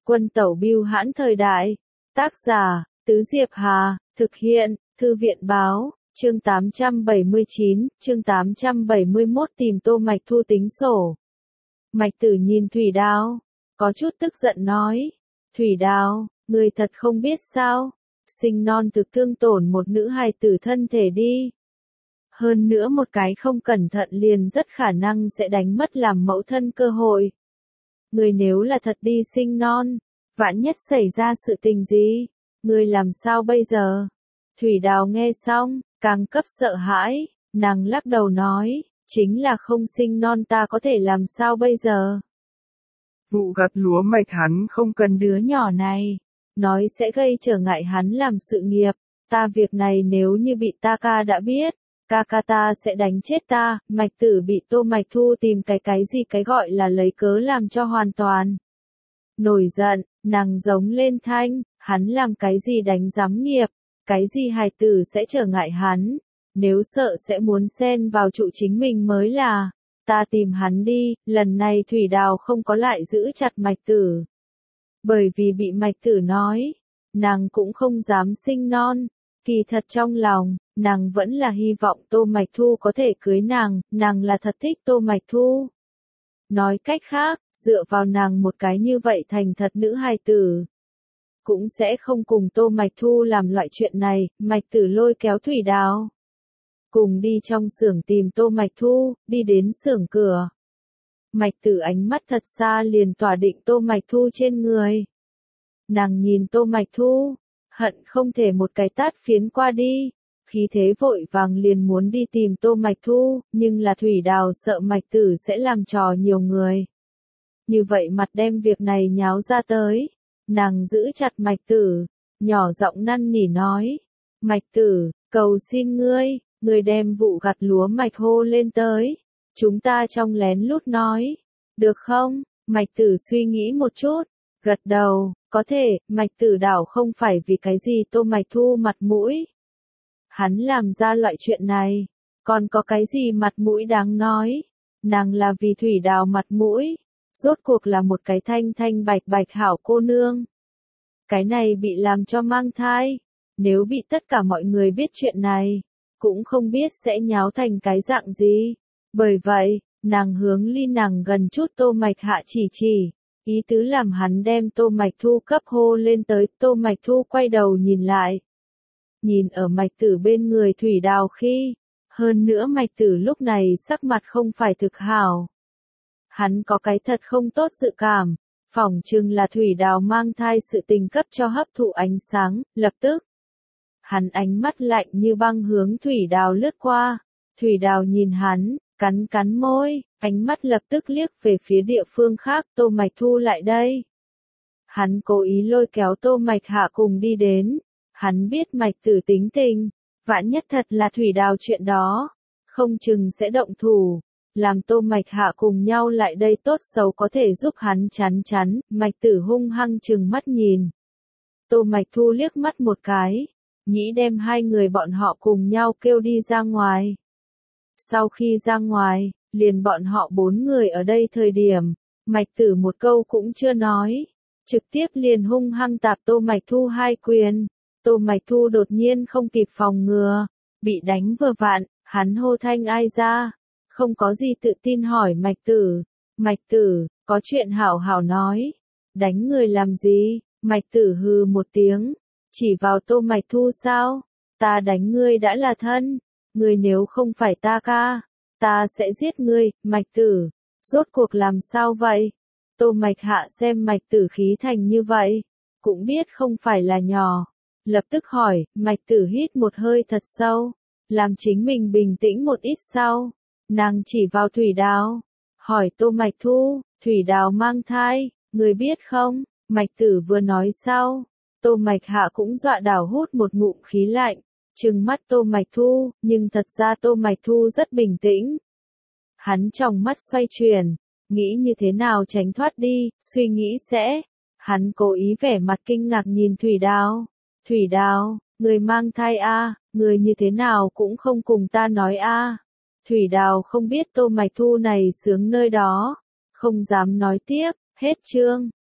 Quân tẩu bưu hãn thời đại. Tác giả, Tứ Diệp Hà, thực hiện, Thư viện báo, chương 879, chương 871 tìm Tô Mạch Thu tính sổ. Mạch Tử nhìn Thủy Đào, có chút tức giận nói, Thủy Đào, người thật không biết sao, sinh non thực thương tổn một nữ hài tử thân thể đi. Hơn nữa một cái không cẩn thận liền rất khả năng sẽ đánh mất làm mẫu thân cơ hội. Người nếu là thật đi sinh non, vạn nhất xảy ra sự tình gì, người làm sao bây giờ? Thủy Đào nghe xong, càng cấp sợ hãi, nàng lắc đầu nói, chính là không sinh non ta có thể làm sao bây giờ? Vụ gặt lúa mạch hắn không cần đứa nhỏ này, nói sẽ gây trở ngại hắn làm sự nghiệp, ta việc này nếu như bị ta ca đã biết, ca ca ta sẽ đánh chết ta. Mạch Tử bị Tô Mạch Thu tìm cái gì cái gọi là lấy cớ làm cho hoàn toàn nổi giận, nàng giống lên thanh, hắn làm cái gì đánh giám nghiệp, cái gì hài tử sẽ trở ngại hắn, nếu sợ sẽ muốn xen vào trụ chính mình mới là, ta tìm hắn đi. Lần này Thủy Đào không có lại giữ chặt Mạch Tử, bởi vì bị Mạch Tử nói, nàng cũng không dám sinh non, kỳ thật trong lòng, nàng vẫn là hy vọng Tô Mạch Thu có thể cưới nàng là thật thích Tô Mạch Thu. Nói cách khác, dựa vào nàng một cái như vậy thành thật nữ hài tử, cũng sẽ không cùng Tô Mạch Thu làm loại chuyện này. Mạch Tử lôi kéo Thủy Đào, cùng đi trong xưởng tìm Tô Mạch Thu, đi đến xưởng cửa. Mạch Tử ánh mắt thật xa liền tỏa định Tô Mạch Thu trên người. Nàng nhìn Tô Mạch Thu, hận không thể một cái tát phiến qua đi, khí thế vội vàng liền muốn đi tìm Tô Mạch Thu, nhưng là Thủy Đào sợ Mạch Tử sẽ làm trò nhiều người. Như vậy mặt đem việc này nháo ra tới, nàng giữ chặt Mạch Tử, nhỏ giọng năn nỉ nói, Mạch Tử, cầu xin ngươi đem vụ gặt lúa mạch hô lên tới, chúng ta trong lén lút nói, được không? Mạch Tử suy nghĩ một chút, gật đầu, có thể. Mạch Tử đảo không phải vì cái gì Tô Mạch Thu mặt mũi. Hắn làm ra loại chuyện này, còn có cái gì mặt mũi đáng nói, nàng là vì Thủy Đào mặt mũi, rốt cuộc là một cái thanh thanh bạch bạch hảo cô nương. Cái này bị làm cho mang thai, nếu bị tất cả mọi người biết chuyện này, cũng không biết sẽ nháo thành cái dạng gì. Bởi vậy, nàng hướng ly nàng gần chút Tô Mạch Hạ chỉ, ý tứ làm hắn đem Tô Mạch Thu cấp hô lên tới. Tô Mạch Thu quay đầu nhìn lại, nhìn ở Mạch Tử bên người Thủy Đào khi, hơn nữa Mạch Tử lúc này sắc mặt không phải thực hảo. Hắn có cái thật không tốt dự cảm, phỏng chừng là Thủy Đào mang thai sự tình cấp cho hấp thụ ánh sáng. Lập tức, hắn ánh mắt lạnh như băng hướng Thủy Đào lướt qua. Thủy Đào nhìn hắn, cắn môi, ánh mắt lập tức liếc về phía địa phương khác. Tô Mạch Thu lại đây. Hắn cố ý lôi kéo Tô Mạch Hạ cùng đi đến. Hắn biết Mạch Tử tính tình, vạn nhất thật là Thủy Đào chuyện đó, không chừng sẽ động thủ, làm Tô Mạch Hạ cùng nhau lại đây tốt xấu có thể giúp hắn chắn. Mạch Tử hung hăng trừng mắt nhìn Tô Mạch Thu liếc mắt một cái, nghĩ đem hai người bọn họ cùng nhau kêu đi ra ngoài. Sau khi ra ngoài, liền bọn họ 4 người ở đây thời điểm, Mạch Tử một câu cũng chưa nói, trực tiếp liền hung hăng tạp Tô Mạch Thu 2 quyền. Tô Mạch Thu đột nhiên không kịp phòng ngừa, bị đánh vừa vặn, hắn hô thanh ai ra, không có gì tự tin hỏi Mạch Tử, có chuyện hảo hảo nói, đánh người làm gì? Mạch Tử hừ một tiếng, chỉ vào Tô Mạch Thu sao, ta đánh ngươi đã là thân, ngươi nếu không phải ta ca, ta sẽ giết ngươi. Mạch Tử, rốt cuộc làm sao vậy? Tô Mạch Hạ xem Mạch Tử khí thành như vậy, cũng biết không phải là nhỏ. Lập tức hỏi. Mạch Tử hít một hơi thật sâu, làm chính mình bình tĩnh một ít sau, nàng chỉ vào Thủy Đào, hỏi Tô Mạch Thu, Thủy Đào mang thai, người biết không? Mạch Tử vừa nói sau, Tô Mạch Hạ cũng dọa đảo hút một ngụm khí lạnh, trừng mắt Tô Mạch Thu, nhưng thật ra Tô Mạch Thu rất bình tĩnh. Hắn trong mắt xoay chuyển, nghĩ như thế nào tránh thoát đi, suy nghĩ sẽ, hắn cố ý vẻ mặt kinh ngạc nhìn Thủy Đào. Thủy Đào, người mang thai a, người như thế nào cũng không cùng ta nói a. Thủy Đào không biết Tô Mạch Thu này sướng nơi đó, không dám nói tiếp. Hết chương.